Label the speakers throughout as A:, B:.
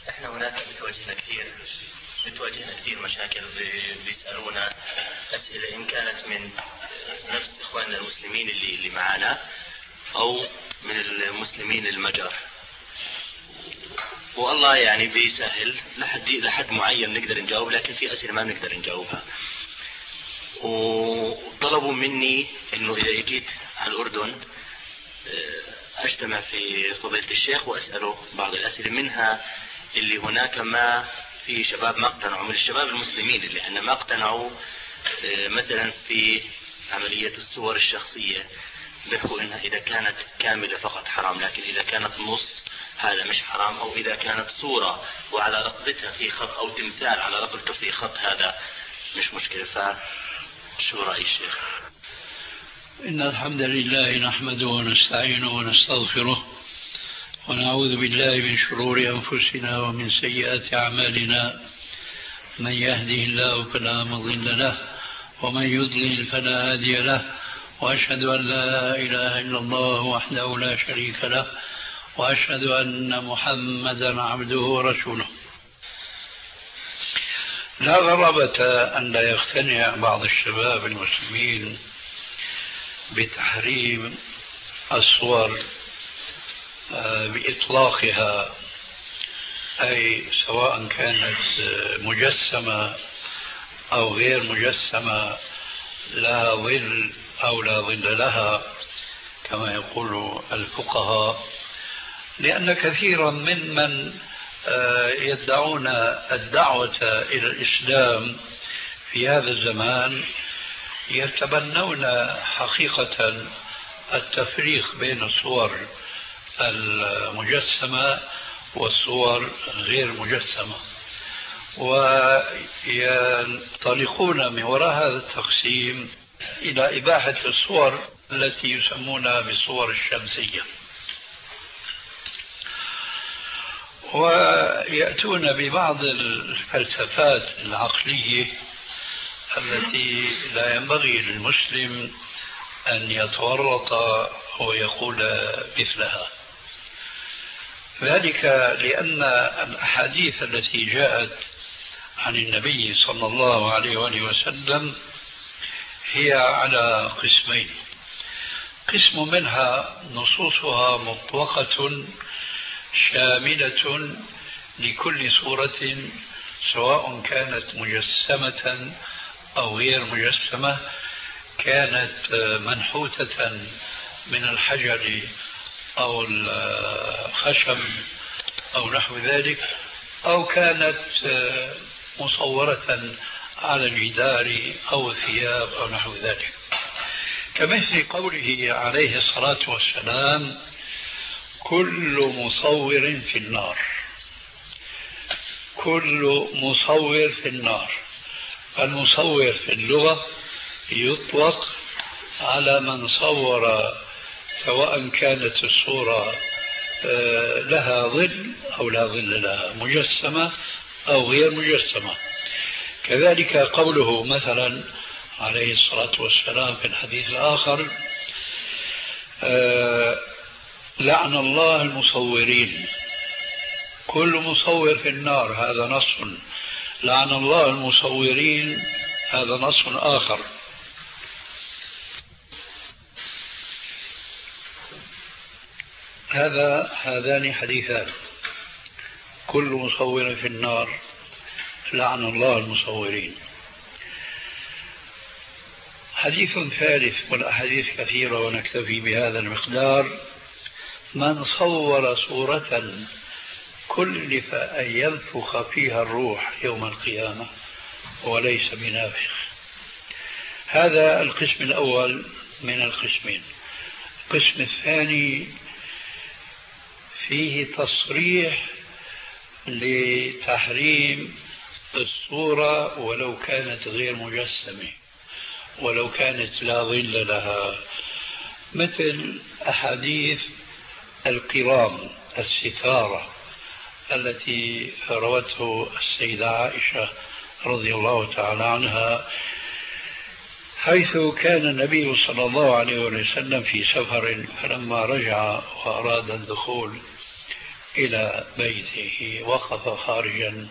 A: احنا هناك بتواجهنا كثير مشاكل، بيسألونا أسئلة إن كانت من نفس إخواننا المسلمين اللي معنا أو من المسلمين المجر، والله يعني بيسهل لحد معين نقدر نجاوب، لكن في أسئلة ما بنقدر نجاوبها. وطلبوا مني إنه إذا جيت على الأردن أجتمع في فضيلة الشيخ وأسأله بعض الأسئلة، منها اللي هناك ما في شباب ما اقتنعوا من الشباب المسلمين اللي احنا ما اقتنعوا مثلا في عملية الصور الشخصية، بيحكوا انها اذا كانت كاملة فقط حرام، لكن اذا كانت نص هذا مش حرام، او اذا كانت صورة وعلى رقبتها في خط او تمثال على رقبته في خط هذا مش مشكلة. فشو رأي الشيخ؟
B: إن الحمد لله نحمده ونستعينه ونستغفره ونعوذ بالله من شرور أنفسنا ومن سيئات أعمالنا، من يهده الله فلا مضل له ومن يضلل فلا هادي له، وأشهد أن لا إله إلا الله وحده لا شريك له، وأشهد أن محمدا عبده ورسوله. لا غرابة أن لا يقتنع بعض الشباب المسلمين بتحريم الصور بإطلاقها، أي سواء كانت مجسمة أو غير مجسمة، لا ظل أو لا ظل لها كما يقول الفقهاء، لأن كثيرا ممن يدعون الدعوة إلى الإسلام في هذا الزمان يتبنون حقيقة التفريق بين الصور المجسمة والصور غير مجسمة، وينطلقون من وراء هذا التقسيم إلى إباحة الصور التي يسمونها بالصور الشمسية، ويأتون ببعض الفلسفات العقلية التي لا ينبغي للمسلم أن يتورط ويقول مثلها. ذلك لأن الأحاديث التي جاءت عن النبي صلى الله عليه وآله وسلم هي على قسمين: قسم منها نصوصها مطلقة شاملة لكل صورة سواء كانت مجسمة أو غير مجسمة، كانت منحوتة من الحجر أو الخشب أو نحو ذلك، أو كانت مصورة على الجدار أو الثياب أو نحو ذلك، كمثل قوله عليه الصلاة والسلام: كل مصور في النار. كل مصور في النار. المصور في اللغة يطلق على من صور سواء كانت الصورة لها ظل أو لا ظل لها، مجسمة أو غير مجسمة. كذلك قوله مثلا عليه الصلاة والسلام في الحديث الآخر: لعن الله المصورين. كل مصور في النار، هذا نص. لعن الله المصورين، هذا نص آخر. هذان حديثان: كل مصور في النار، لعن الله المصورين. حديث ثالث، والأحاديث كثيرة ونكتفي بهذا المقدار: من صور صورة كلف أن ينفخ فيها الروح يوم القيامة وليس بنافخ. هذا القسم الأول من القسمين. القسم الثاني فيه تصريح لتحريم الصورة ولو كانت غير مجسمة، ولو كانت لا ظل لها، مثل أحاديث القرام، الستارة التي روته السيدة عائشة رضي الله تعالى عنها، حيث كان النبي صلى الله عليه وسلم في سفر، فلما رجع وأراد الدخول إلى بيته وقف خارجا،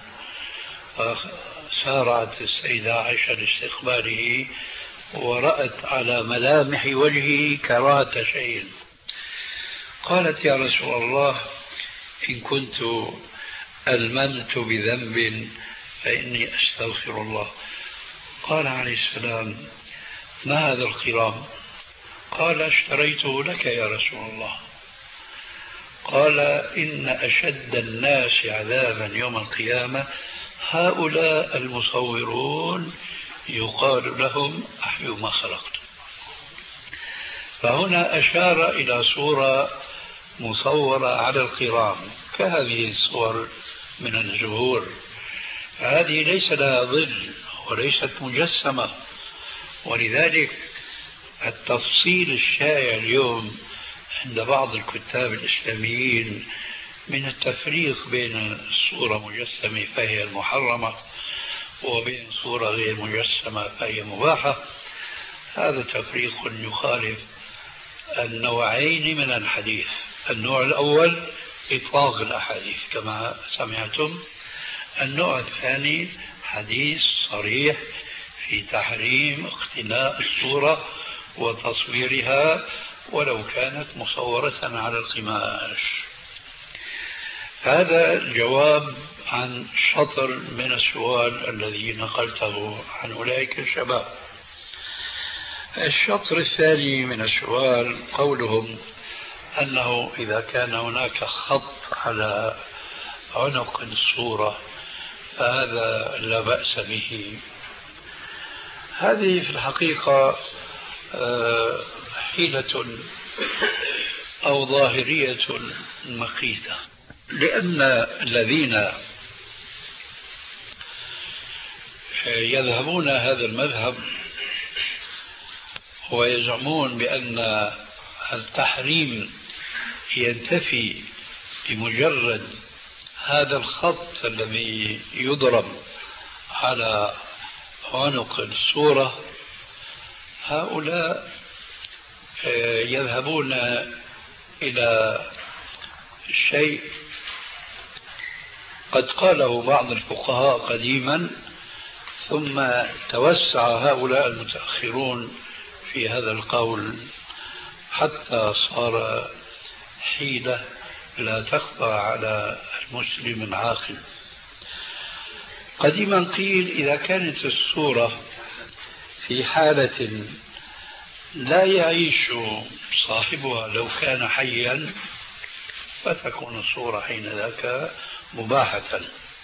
B: فسارعت السيدة عائشة لاستقباله ورأت على ملامح وجهه كراهة شيء. قالت: يا رسول الله، إن كنت ألممت بذنب فإني أستغفر الله. قال عليه السلام: ما هذا القرام؟ قال: اشتريته لك يا رسول الله. قال: إن أشد الناس عذابا يوم القيامة هؤلاء المصورون يقال لهم أحيوا ما خلقتم. فهنا أشار إلى صورة مصورة على القرام كهذه الصور من الزهور، هذه ليس لها ظل وليست مجسمة. ولذلك التفصيل الشائع اليوم عند بعض الكتاب الإسلاميين من التفريق بين الصورة مجسمة فهي المحرمة وبين صورة غير مجسمة فهي مباحة، هذا تفريق يخالف النوعين من الحديث. النوع الأول إطلاق الأحاديث كما سمعتم، النوع الثاني حديث صريح في تحريم اقتناء الصورة وتصويرها ولو كانت مصورة على القماش. هذا الجواب عن شطر من السؤال الذي نقلته عن أولئك الشباب. الشطر الثاني من السؤال قولهم أنه إذا كان هناك خط على عنق الصورة فهذا لا بأس به. هذه في الحقيقة حيلة أو ظاهرية مقيتة، لأن الذين يذهبون هذا المذهب ويزعمون بأن التحريم ينتفي بمجرد هذا الخط الذي يضرب على عنق الصورة، هؤلاء يذهبون إلى شيء قد قاله بعض الفقهاء قديما، ثم توسع هؤلاء المتأخرون في هذا القول حتى صار حيلة لا تخفى على المسلم العاقل. قديما قيل إذا كانت الصورة في حالة لا يعيش صاحبها لو كان حيا فتكون الصورة حين ذاك مباحة.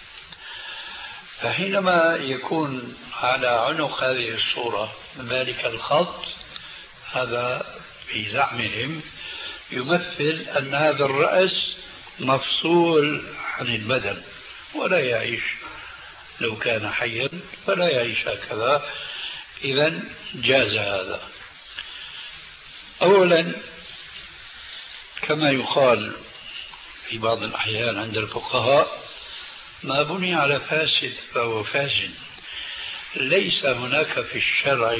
B: فحينما يكون على عنق هذه الصورة ذلك الخط، هذا في زعمهم يمثل أن هذا الرأس مفصول عن البدن ولا يعيش لو كان حيا، فلا يعيش هكذا. إذن جاز هذا. أولا كما يقال في بعض الأحيان عند الفقهاء: ما بني على فاسد فهو فاسد. ليس هناك في الشرع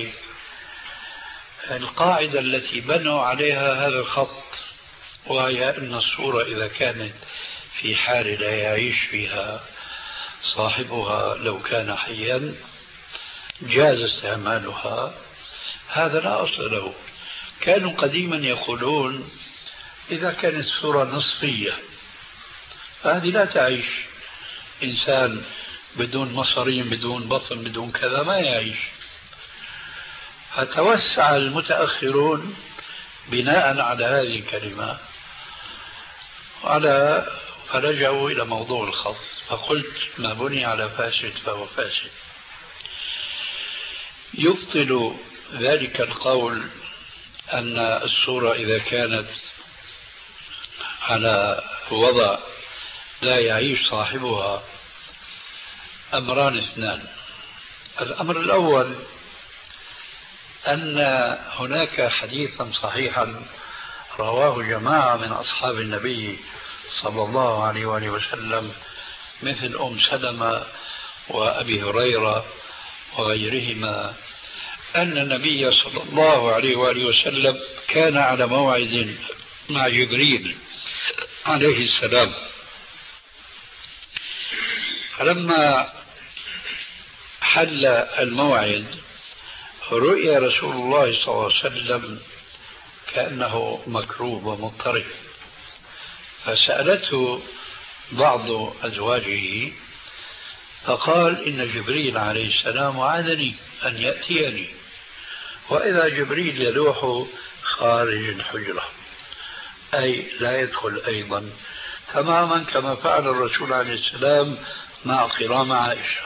B: القاعدة التي بنوا عليها هذا الخط، وهي أن الصورة إذا كانت في حال لا يعيش فيها صاحبها لو كان حيا جاز استعمالها. هذا لا أصل له. كانوا قديما يقولون إذا كانت الصورة نصفية فهذه لا تعيش. إنسان بدون مصارين بدون بطن بدون كذا ما يعيش. فتوسع المتأخرون بناء على هذه الكلمة فرجعوا إلى موضوع الخط، فقلت ما بني على فاسد فهو فاسد. يبطل ذلك القول أن الصورة إذا كانت على وضع لا يعيش صاحبها أمران اثنان. الأمر الأول أن هناك حديثا صحيحا رواه جماعة من أصحاب النبي صلى الله عليه وآله وسلم مثل أم سلمة وأبي هريرة وغيرهما أن النبي صلى الله عليه وآله وسلم كان على موعد مع جبريل عليه السلام فلما حل الموعد رؤيا رسول الله صلى الله عليه وسلم كأنه مكروب ومضطرب، فسألته بعض أزواجه فقال إن جبريل عليه السلام وعدني أن يأتيني، وإذا جبريل يلوح خارج الحجرة أي لا يدخل أيضا، تماما كما فعل الرسول عليه السلام مع قرام عائشة.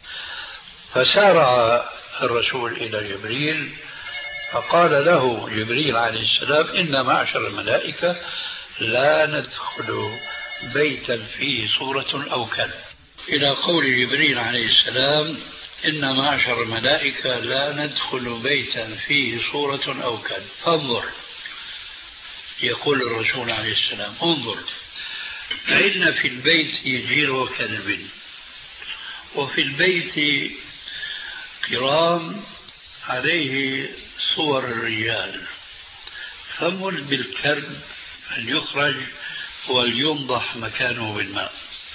B: فسارع الرسول إلى جبريل فقال له جبريل عليه السلام إن معشر الملائكة لا ندخل بيتا فيه صورة أو كلب، إلى قول جبريل عليه السلام إن معشر الملائكة لا ندخل بيتا فيه صورة أو كلب. فانظر، يقول الرسول عليه السلام انظر، فإن في البيت جير كلب، وفي البيت كرام عليه صور الرجال، فمر بالكلب فليخرج ولينضح مكانه بالماء،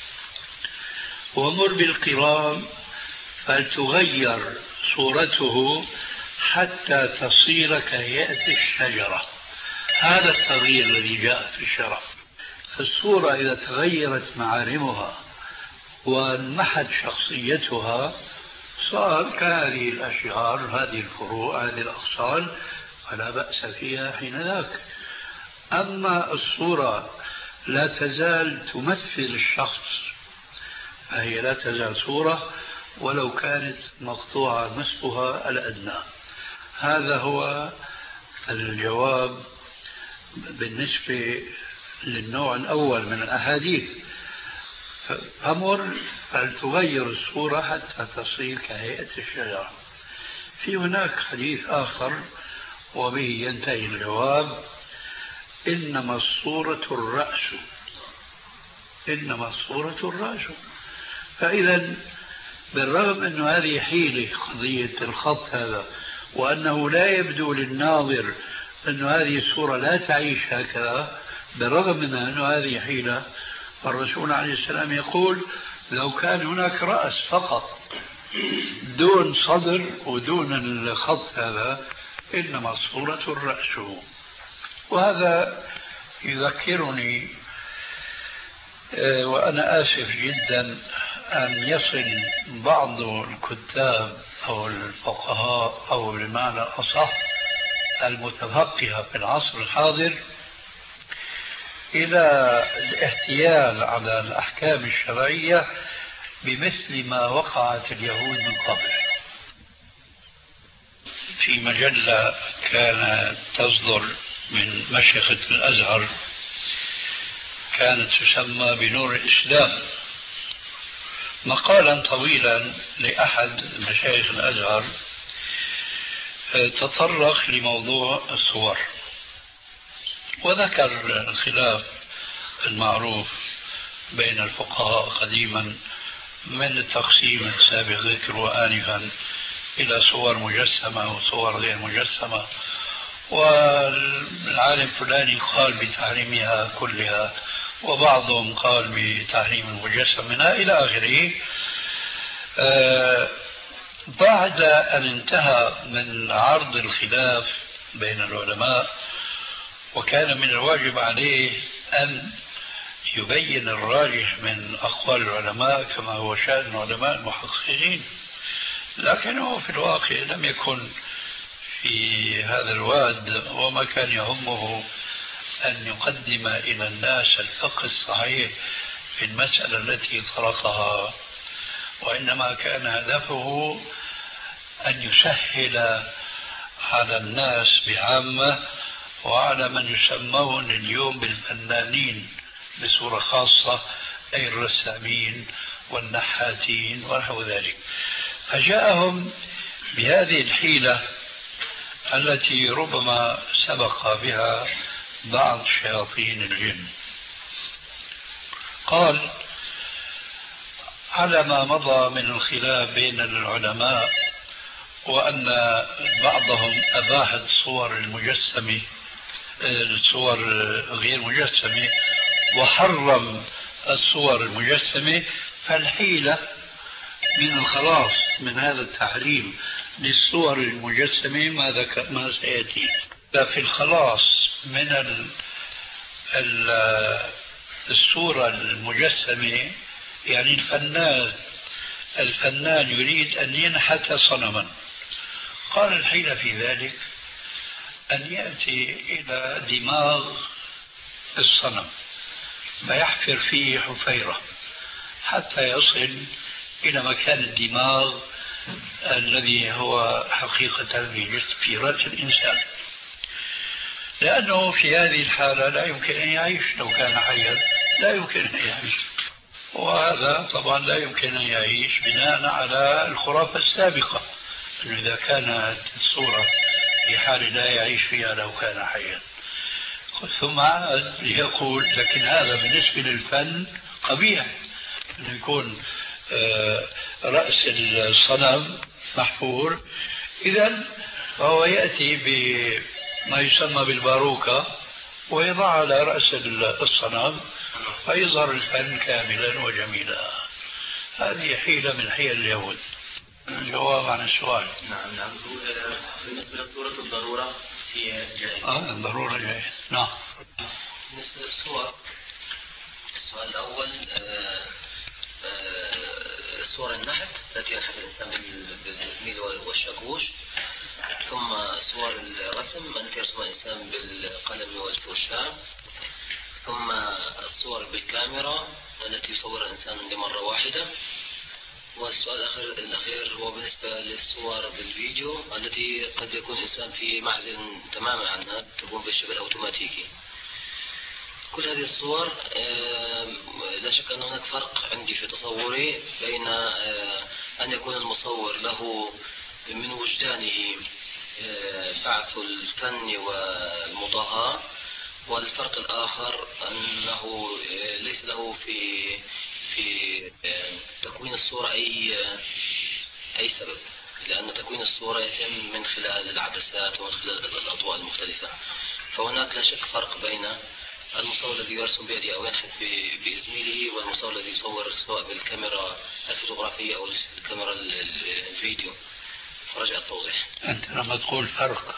B: ومر بالقرام فلتغير صورته حتى تصير كهيئة الشجرة. هذا التغيير الذي جاء في الشرع. فالصورة إذا تغيرت معالمها وانمحت شخصيتها صار كهذه الأشجار، هذه الفروع، هذه الأغصان، فلا بأس فيها حينذاك. أما الصورة لا تزال تمثل الشخص فهي لا تزال صورة ولو كانت مقطوعة نصفها الأدنى. هذا هو الجواب بالنسبة للنوع الأول من الأحاديث. فأمر فلتغير الصورة حتى تصير كهيئة الشجرة. في هناك حديث آخر وبه ينتهي الجواب: إنما الصورة الرأس، إنما الصورة الرأس. فإذا بالرغم أن هذه حيلة قضية الخط هذا، وأنه لا يبدو للناظر أن هذه الصورة لا تعيش هكذا، بالرغم من أن هذه حيلة، الرسول عليه السلام يقول لو كان هناك رأس فقط دون صدر ودون الخط هذا إنما الصورة الرأس. وهذا يذكرني وأنا آسف جدا أن يصل بعض الكتاب أو الفقهاء أو بمعنى أصح المتفقهة في العصر الحاضر إلى الاحتيال على الأحكام الشرعية بمثل ما وقعت اليهود من قبل. في مجلة كانت تصدر من مشيخة الأزهر كانت تسمى بنور الإسلام، مقالا طويلا لأحد مشايخ الأزهر تطرق لموضوع الصور، وذكر الخلاف المعروف بين الفقهاء قديما من التقسيم السابق ذكره آنفا إلى صور مجسمة وصور غير مجسمة، والعالم فلاني قال بتحريمها كلها وبعضهم قال بتحريم المجسم منها إلى آخره. بعد أن انتهى من عرض الخلاف بين العلماء وكان من الواجب عليه أن يبين الراجح من أقوال العلماء كما هو شأن علماء المحققين، لكنه في الواقع لم يكن في هذا الواد، وما كان يهمه أن يقدم إلى الناس الفقه الصحيح في المسألة التي طرقها، وإنما كان هدفه أن يسهل على الناس بعامة وعلى من يسمون اليوم بالفنانين بصورة خاصة، أي الرسامين والنحاتين ونحو ذلك. فجاءهم بهذه الحيلة التي ربما سبق بها بعض شياطين الجن. قال: على ما مضى من الخلاف بين العلماء وأن بعضهم أباح الصور المجسمة، الصور غير مجسمة، وحرم الصور المجسمة، فالحيلة من الخلاص من هذا التحريم للصور المجسمة ما سيأتي. في الخلاص من الصورة المجسمة، يعني الفنان يريد أن ينحت صنما، قال الحيلة في ذلك أن يأتي إلى دماغ الصنم فيحفر فيه حفيرة حتى يصل إلى مكان الدماغ الذي هو حقيقة في رأس الإنسان، لأنه في هذه الحالة لا يمكن أن يعيش. لو كان حيا لا يمكن أن يعيش، وهذا طبعا لا يمكن أن يعيش بناء على الخرافة السابقة أنه إذا كانت الصورة في حال لا يعيش فيها لو كان حيا. ثم عاد ليقول لكن هذا بالنسبة للفن قبيح، أن يكون رأس الصنم محفور، إذن فهو يأتي بما يسمى بالباروكة ويضع على رأس الصنم فيظهر الفن كاملا وجميلا. هذه حيلة من حيل اليهود. الجواب عن السؤال.
A: نعم. بالنسبة لصورة الضرورة هي جائزة.
B: الضرورة جائزة. نعم.
C: بالنسبة للصور، السؤال الأول صور النحت التي ينحت الإنسان بالإزميل والشاكوش، ثم صور الرسم التي يرسم الإنسان بالقلم والفرشاة، ثم الصور بالكاميرا التي يصور الإنسان لمرة واحدة، والسؤال الأخير هو بالنسبة للصور بالفيديو التي قد يكون الإنسان في معزل تماما عنها، تكون بالشكل أوتوماتيكي. كل هذه الصور لا شك أن هناك فرق عندي في تصوري بين أن يكون المصور له من وجدانه بعث الفن والمضاهاة، والفرق الآخر أنه ليس له في تكوين الصورة أي سبب، لأن تكوين الصورة يتم من خلال العدسات ومن خلال الأضواء المختلفة. فهناك لا شك فرق بين المصور الذي يرسم بيده أو ينحت بإزميله والمصور الذي يصور سواء بالكاميرا الفوتوغرافية أو الكاميرا الفيديو. فرجع التوضيح.
B: أنت لما تقول فرق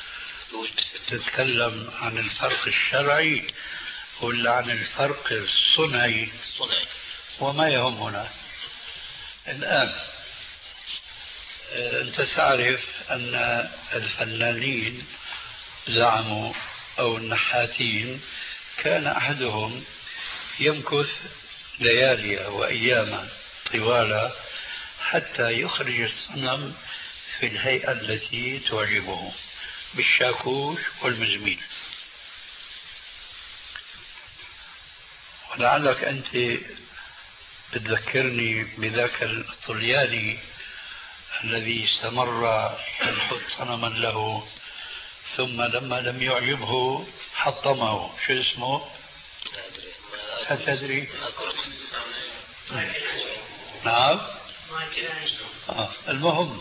B: تتكلم عن الفرق الشرعي ولا عن الفرق الصنعي؟ وما يهمنا الآن أنت تعرف أن الفنانين زعموا أو النحاتين كان أحدهم يمكث ليالي وأياما طوال حتى يخرج الصنم في الهيئة التي تعجبه بالشاكوش والمزميل. ولعلك أنت بتذكرني بذاك الطلياني الذي استمر ينحت صنما له، ثم لما لم يعجبه حطمه. شو اسمه؟ هل تدري؟ نعم. المهم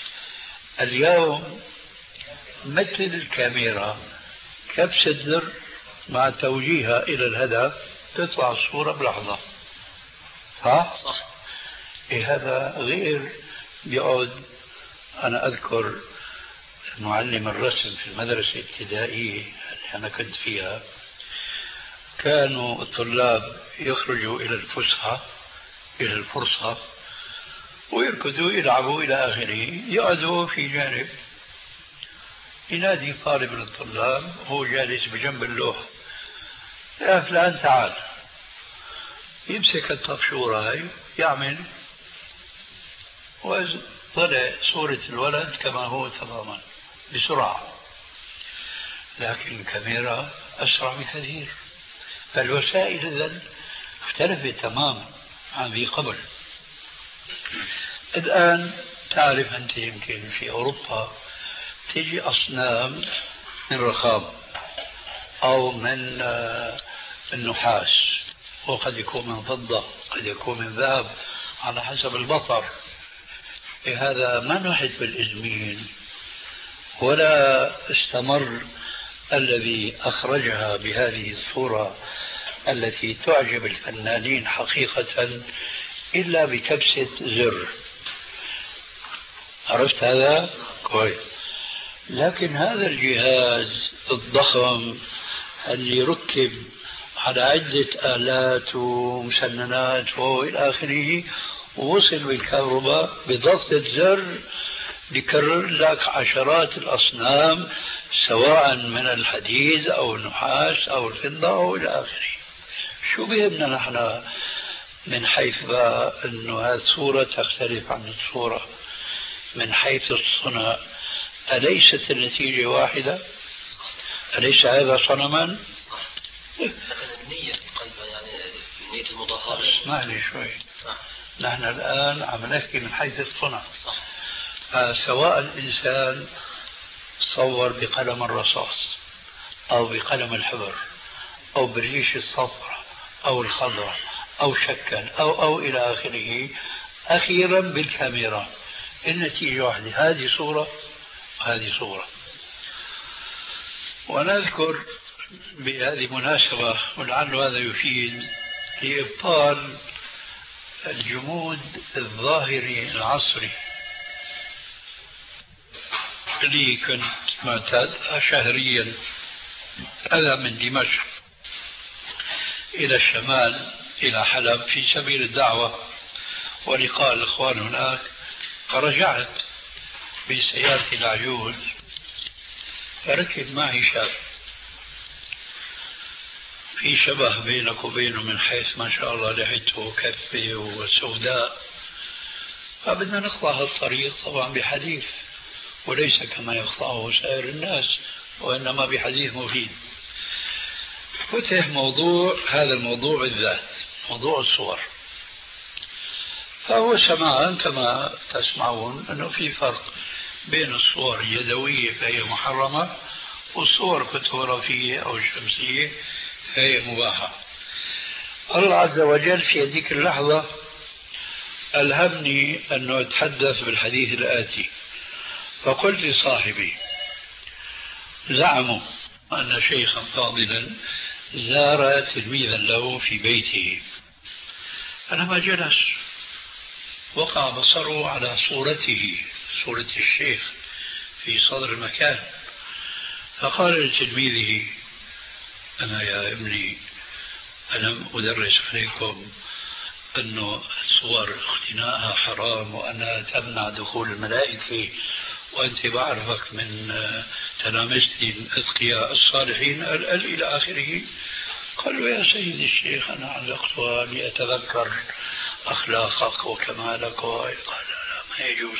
B: اليوم مثل الكاميرا كبسة زر مع توجيهها إلى الهدف تطلع الصورة بلحظة. صح؟ هذا غير بيقعد. أنا أذكر معلم الرسم في المدرسة الابتدائية اللي أنا كنت فيها، كانوا الطلاب يخرجوا إلى الفسحة إلى الفرصة ويركضوا يلعبوا إلى آخره، يقعدوا في جانب، ينادي طالب من الطلاب هو جالس بجنب اللوح: يا فلان تعال. يمسك الطفشورة هاي يعمل، وطلع صورة الولد كما هو تماما بسرعة. لكن الكاميرا أسرع بكثير، فالوسائل إذن اختلفت تماما عن ذي قبل. الآن تعرف أنت يمكن في أوروبا تجي أصنام من رخام أو من النحاس، وقد يكون من فضة قد يكون من ذهب على حسب البطر. هذا ما نحت بالإزميل ولا استمر الذي أخرجها بهذه الصورة التي تعجب الفنانين حقيقة إلا بكبسة زر. عرفت هذا؟ كويس. لكن هذا الجهاز الضخم اللي ركب على عدة آلات ومسننات وإلى آخره، ووصل بالكهرباء بضغطة زر يكرر لك عشرات الأصنام، سواء من الحديد أو النحاس أو الفضة أو إلى آخره. شو بهمنا نحن من حيث أنه هذه الصورة تختلف عن الصورة من حيث الصنع؟ أليست النتيجة واحدة؟ أليس هذا صنما؟
C: لكن النية في قلبها، يعني نية المضاهرة.
B: اسمح لي شوي. نحن الآن عم نحكي من حيث الصنع. سواء الإنسان صور بقلم الرصاص أو بقلم الحبر أو بالريش الصفراء أو الخضراء أو شكل أو إلى آخره، أخيرا بالكاميرا النتيجة واحدة، هذه صورة وهذه صورة. ونذكر بهذه مناسبة، ولعل هذا يفيد لإبطال الجمود الظاهري العصري اللي كنت معتاد شهريا أذهب من دمشق إلى الشمال إلى حلب في سبيل الدعوة ولقاء الإخوان هناك، فرجعت بسيارتي العجوز، فركب معي شاب في شبه بينك وبينه من حيث ما شاء الله لحيته كثة وسوداء، فبدنا نقطع هالطريق طبعا بحديث، وليس كما يخطئه سائر الناس، وإنما بحديث مفيد. فتح موضوع، هذا الموضوع بالذات موضوع الصور، فهو سمعا كما تسمعون أنه في فرق بين الصور اليدوية فهي محرمة والصور الفوتوغرافية أو الشمسية فهي مباحة. الله عز وجل في هذيك اللحظة ألهمني أنه أتحدث بالحديث الآتي، فقلت لصاحبي: زعموا أن شيخا فاضلا زار تلميذا له في بيته، فلما جلس وقع بصره على صورته، صورة الشيخ في صدر المكان، فقال لتلميذه: أنا يا ابني ألم أدرس عليكم أن الصور اختناءها حرام وأنها تمنع دخول الملائكة، وأنت بعرفك من تلامذتي الأذكياء الصالحين إلى آخره. قال له: يا سيدي الشيخ أنا علقتها لأتذكر أخلاقك وكمالك. قال: لا ما يجوز.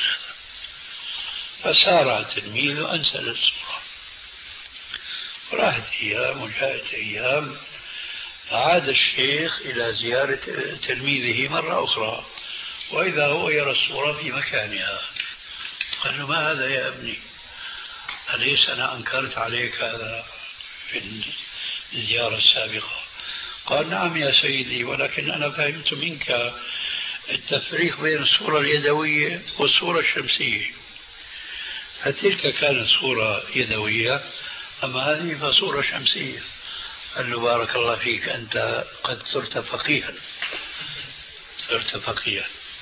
B: فسارع التلميذ وأنزل الصورة، وراحت أيام وجاءت أيام، فعاد الشيخ إلى زيارة تلميذه مرة أخرى، وإذا هو يرى الصورة في مكانها. قال له: ما هذا يا ابني؟ أليس أنا أنكرت عليك هذا في الزيارة السابقة؟ قال: نعم يا سيدي، ولكن أنا فهمت منك التفريق بين الصورة اليدوية والصورة الشمسية، فتلك كانت صورة يدوية، أما هذه فصورة شمسية. قال له: بارك الله فيك، أنت قد صرت فقيها، صرت فقيها.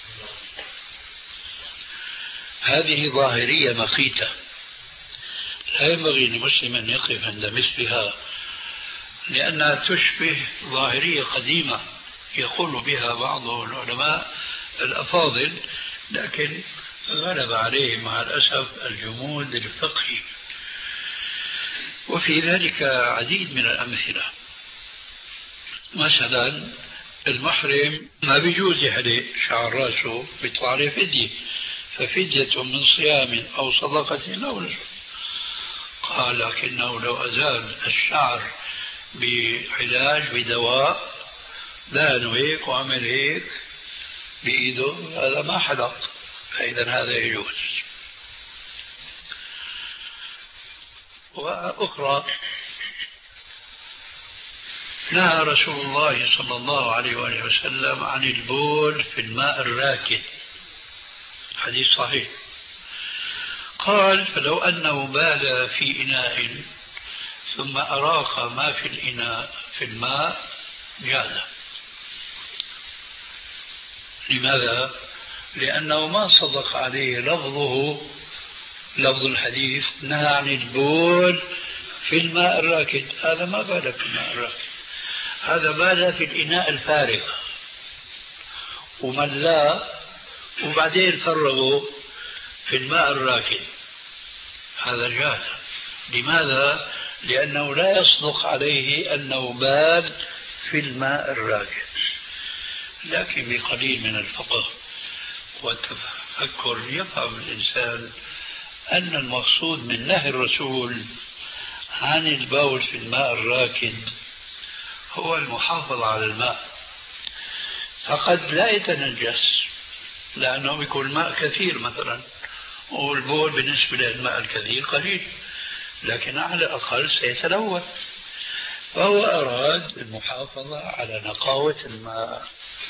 B: هذه ظاهرية مقيتة، لا ينبغي لمسلم أن يقف عند مثلها، لأنها تشبه ظاهرية قديمة يقول بها بعض العلماء الأفاضل، لكن غلب عليه مع الأسف الجمود الفقهي. وفي ذلك عديد من الأمثلة. مثلا المحرم ما بيجوز يحلق شعر راسه، بيطلع عليه فدية، ففدية من صيام أو صدقة أو نسك. قال: لكنه لو أزال الشعر بعلاج بدواء، دهن هيك وعمل هيك بإيده، هذا ما حلق، فإذا هذا يجوز. وأخرى: نهى رسول الله صلى الله عليه وآله وسلم عن البول في الماء الراكد، حديث صحيح. قال: فلو أنه بال في إناء ثم أراق ما في الإناء في الماء جاز. لماذا؟ لأنه ما صدق عليه لفظه، لفظ الحديث نهى عن البول في الماء الراكد، هذا ما بال في الماء الراكد، هذا بال في الإناء الفارغ وملاه وبعدين فرغوا في الماء الراكد، هذا جاز. لماذا؟ لأنه لا يصدق عليه أنه بال في الماء الراكد. لكن بقليل من الفقه والتفكر يفهم الإنسان أن المقصود من نهي الرسول عن البول في الماء الراكد هو المحافظة على الماء، فقد لا يتنجس لأنه يكون الماء كثير مثلا، والبول بالنسبة للماء الكثير قليل، لكن على الأقل سيتلوث، فهو أراد المحافظة على نقاوة الماء.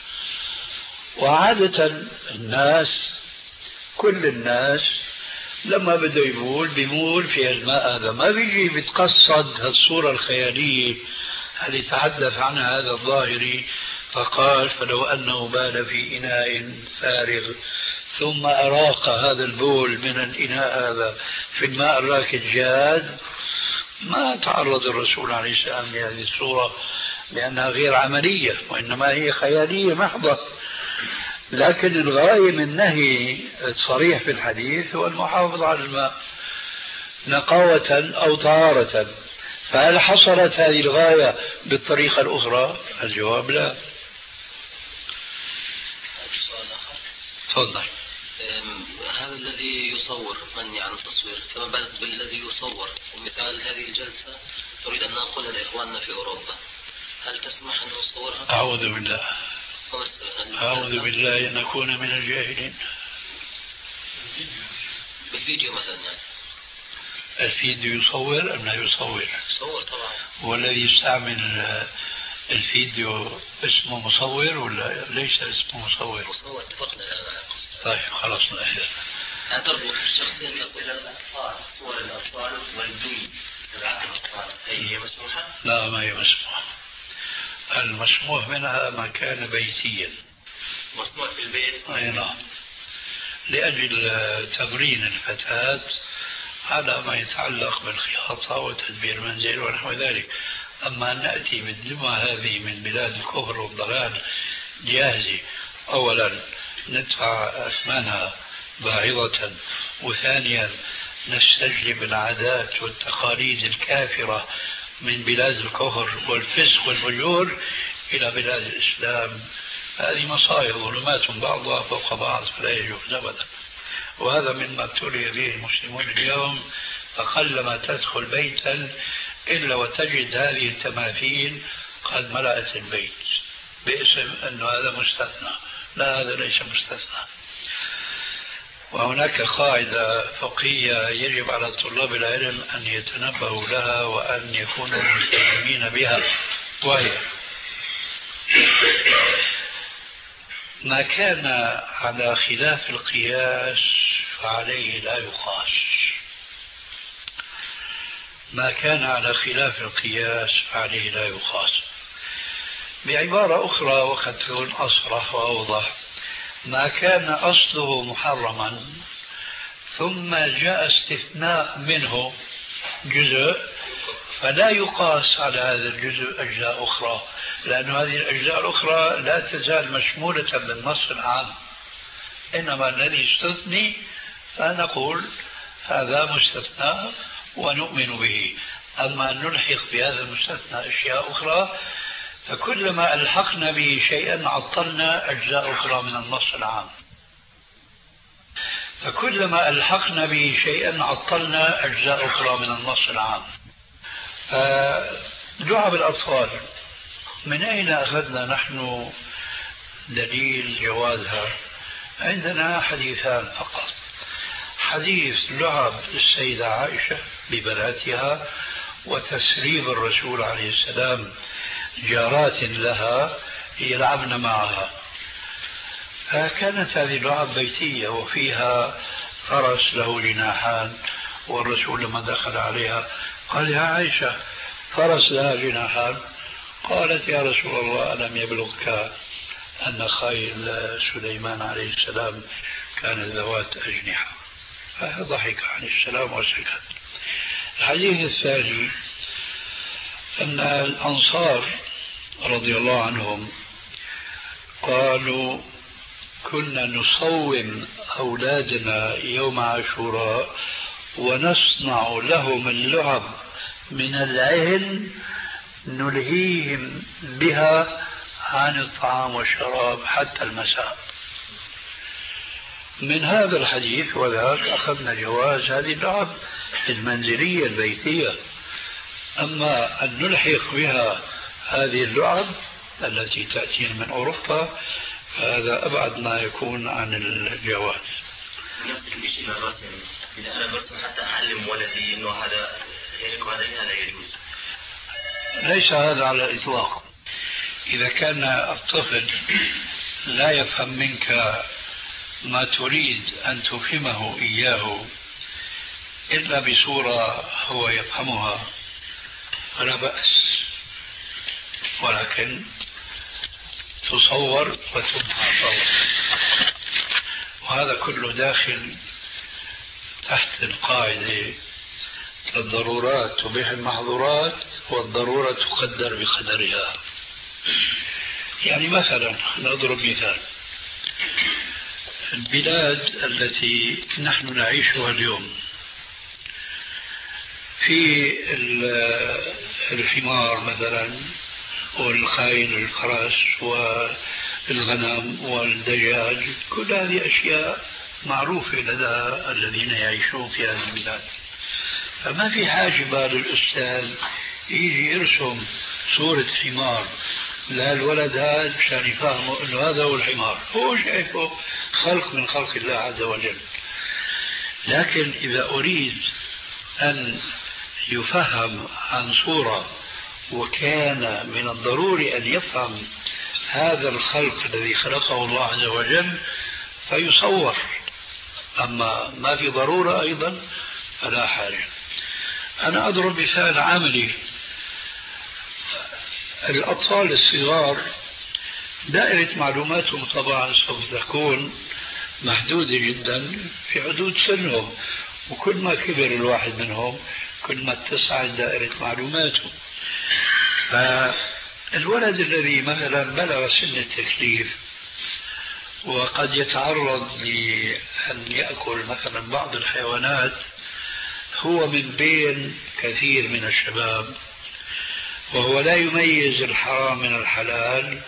B: وعادة الناس، كل الناس لما بده يبول بيبول في الماء هذا، ما بيجي بيتقصد هالصورة الخيالية اللي تحدث عنها هذا الظاهري فقال فلو أنه بال في إناء فارغ ثم أراق هذا البول من الإناء هذا في الماء الراكد جاز. ما تعرض الرسول عليه السلام لهذه الصورة لأنها غير عملية، وإنما هي خيالية محضة. لكن الغاية من نهي الصريح في الحديث هو المحافظة على الماء نقاوة أو طهارة. فهل حصلت هذه الغاية بالطريقة الأخرى؟ الجواب لا. تفضل.
C: هذا الذي يصور منهي عن التصوير، فما بالك بالذي يصور؟ ومثال هذه الجلسة تريد أن نقولها لإخواننا في أوروبا، هل تسمح أن نصورها؟
B: أعوذ بالله، أعوذ بالله أن أكون من الجاهلين.
C: بالفيديو مثلا يعني
B: الفيديو يصور أم لا يصور؟
C: يصور طبعا.
B: والذي يستعمل الفيديو اسمه مصور ولا ليس اسمه مصور؟
C: مصور، اتفقنا الآن.
B: طيب خلاص نأخذ.
C: تربط الشخصين إلى الأطفال، صور الأطفال والبي تبعات الأطفال، هي مسموحة؟
B: لا، ما هي مسموحة. المسموح منها ما كان بيتيا.
C: مسموح في البيت؟
B: أي نعم، لأجل تمرين الفتاة على ما يتعلق بالخياطة وتدبير المنزل ونحو ذلك. أما أن نأتي بالدمى هذه من بلاد الكفر والضلال جاهزة، أولا ندفع أثمانها باهظة، وثانيا نستجلب العادات والتقاليد الكافرة من بلاد الكفر والفسق والفجور إلى بلاد الإسلام. هذه مصائب ظلمات بعضها فوق بعض فلا يجوز أبدا. وهذا مما ابتلي به المسلمون اليوم، فقلما تدخل بيتا إلا وتجد هذه التماثيل قد ملأت البيت باسم أن هذا مستثنى. لا، هذا ليس مستثنى. وهناك قاعدة فقهية يجب على طلاب العلم أن يتنبهوا لها وأن يكونوا ملتزمين بها، وهي ما كان على خلاف القياس فعليه لا يقاس. ما كان على خلاف القياس فعليه لا يقاس. بعبارة أخرى وقد تكون أصرح وأوضح، ما كان أصله محرما ثم جاء استثناء منه جزء فلا يقاس على هذا الجزء أجزاء أخرى، لأن هذه الأجزاء الأخرى لا تزال مشمولة بالنص العام، إنما الذي استثني فنقول هذا مستثنى ونؤمن به. أما أن نلحق بهذا المستثنى أشياء أخرى فكلما ألحقنا به شيئا عطلنا أجزاء أخرى من النص العام، فكلما ألحقنا به شيئا عطلنا أجزاء أخرى من النص العام. فلعب الأطفال من أين أخذنا نحن دليل جوازها؟ عندنا حديثان فقط. حديث لعب السيدة عائشة ببناتها وتسريب الرسول عليه السلام جارات لها يلعبن معها، فكانت هذه اللعب بيتية وفيها فرس له جناحان، والرسول لما دخل عليها قال يا عائشة فرس لها جناحان، قالت يا رسول الله ألم يبلغك أن خيل سليمان عليه السلام كان ذوات أجنحة؟ فضحك عليه السلام وسكت. الحديث الثاني أن الأنصار رضي الله عنهم قالوا كنا نصوم أولادنا يوم عاشوراء ونصنع لهم اللعب من العهن نلهيهم بها عن الطعام والشراب حتى المساء. من هذا الحديث وذاك أخذنا جواز هذه اللعب المنزلية البيتية. أما أن نلحق بها هذه اللعب التي تأتينا من أوروبا فهذا أبعد ما يكون عن الجواز.
A: نفس الشيء مع الرسم، إذا أنا برسم حتى أعلم ولدي إنه هذا لا يجوز.
B: ليس هذا على الإطلاق. إذا كان الطفل لا يفهم منك ما تريد أن تفهمه إياه إلا بصورة هو يفهمها فلا بأس، ولكن تصور وتمحى فورا. وهذا كله داخل تحت القاعدة الضرورات تبيح المحظورات والضرورة تقدر بقدرها. يعني مثلا نضرب مثال، البلاد التي نحن نعيشها اليوم في الحمار مثلا والخيل الفرس والغنم والدجاج، كل هذه أشياء معروفة لدى الذين يعيشون في هذه البلاد. فما في حاجة للأستاذ يجي يرسم صورة حمار لا الولد هذا مشان يفهمه انه هذا هو الحمار، هو شايفه خلق من خلق الله عز وجل. لكن إذا أريد أن يفهم عن صورة وكان من الضروري أن يفهم هذا الخلق الذي خلقه الله عز وجل فيصور، أما ما في ضرورة أيضا فلا حاجة. أنا أضرب مثال عملي. الأطفال الصغار دائرة معلوماتهم طبعا سوف تكون محدودة جدا في حدود سنهم، وكل ما كبر الواحد منهم كل ما اتسعت دائرة معلوماته. فالولد الذي مثلا بلغ سن التكليف وقد يتعرض لأن يأكل مثلا بعض الحيوانات هو من بين كثير من الشباب وهو لا يميز الحرام من الحلال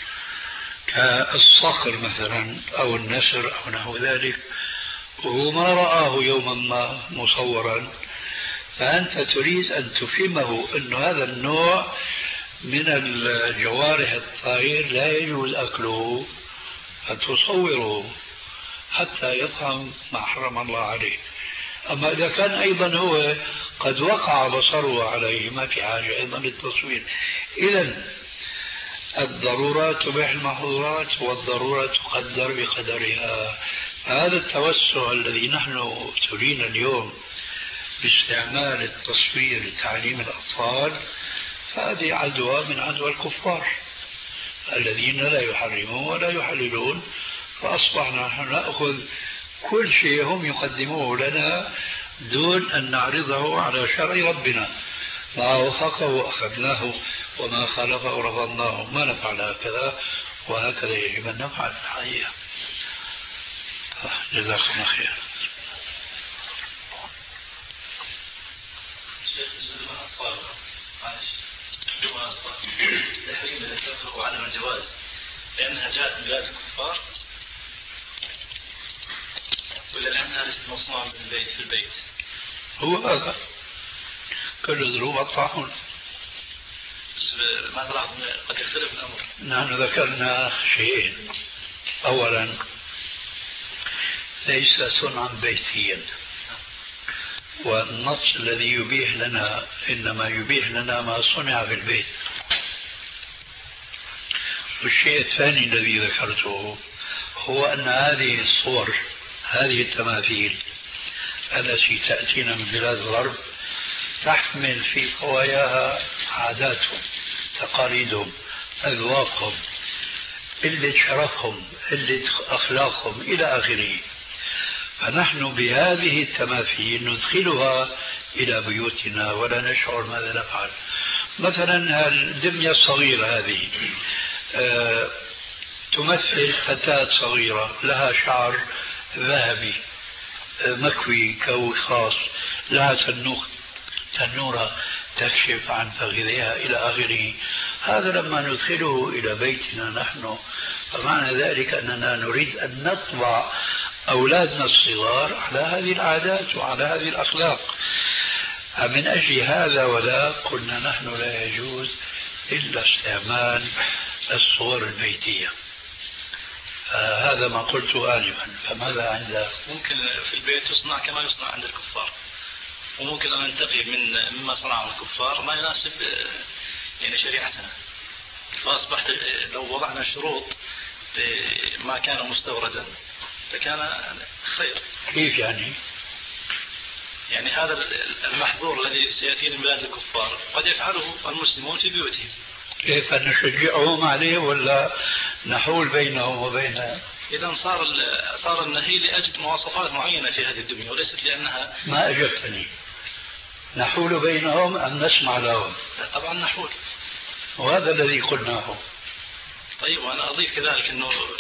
B: كالصقر مثلا أو النسر أو نحو ذلك، وهو ما رآه يوما ما مصورا، فأنت تريد أن تفهمه أن هذا النوع من الجوارح الطائر لا يجوز أكله، فتصوره حتى يفهم ما حرم الله عليه. أما إذا كان أيضا هو قد وقع بصره عليه ما في حاجة أيضا للتصوير. إذن الضرورات تبيح المحظورات والضرورة تقدر بقدرها. هذا التوسع الذي نحن ابتلينا اليوم باستعمال التصوير لتعليم الأطفال فهذه عدوى من عدوى الكفار الذين لا يحرمون ولا يحللون، فأصبحنا نحن نأخذ كل شيء هم يقدموه لنا دون أن نعرضه على شرع ربنا. ما وفقه أخذناه وما خالفه رفضناه. ما نفعل هكذا، وهكذا يجب أن نفعل في الحقيقة. جزاكم الله خير.
A: تحريم الاتفاق وعدم الجواز لأنها جاءت من بلاد الكفار، ولا لأنها ليست مصنوعة من البيت في البيت؟
B: هو هذا كل ذنوب الطاعون.
A: بس ما تلاحظ قد يختلف الأمر.
B: نحن ذكرنا شيئين. أولا ليس صنعا بيتيا، والنص الذي يبيح لنا إنما يبيح لنا ما صنع في البيت. والشيء الثاني الذي ذكرته هو أن هذه الصور هذه التماثيل التي تأتينا من بلاد الغرب تحمل في قواياها عاداتهم تقاليدهم، أذواقهم، قلة شرفهم، قلة أخلاقهم إلى آخره. فنحن بهذه التماثيل ندخلها إلى بيوتنا ولا نشعر ماذا نفعل. مثلا الدمية الصغيرة هذه تمثل فتاة صغيرة لها شعر ذهبي مكوي كوي خاص، لها تنورة تكشف عن فخذها إلى آخره. هذا لما ندخله إلى بيتنا نحن، فمعنى ذلك أننا نريد أن نطبع أولادنا الصغار على هذه العادات وعلى هذه الأخلاق. فمن أجل هذا ولا قلنا نحن لا يجوز إلا استعمال الصور البيتية. هذا ما قلته آنفا. فماذا عندك؟
D: ممكن في البيت يصنع كما يصنع عند الكفار، وممكن أن ننتقي مما صنعه الكفار ما يناسب يعني شريعتنا. فأصبحت لو وضعنا شروط ما كان مستوردا لكان خير.
B: كيف يعني؟
D: يعني هذا المحظور الذي سيأتي من بلاد الكفار قد يفعله المسلمون في بيوتهم.
B: كيف نشجعهم عليه ولا نحول بينهم وبينها؟
D: إذا صار النهي لأجل مواصفات معينة في هذه الدنيا وليست لأنها.
B: ما أجبتني. نحول بينهم أم نسمع لهم؟
D: طبعا نحول،
B: وهذا الذي قلناه.
D: طيب وأنا أضيف كذلك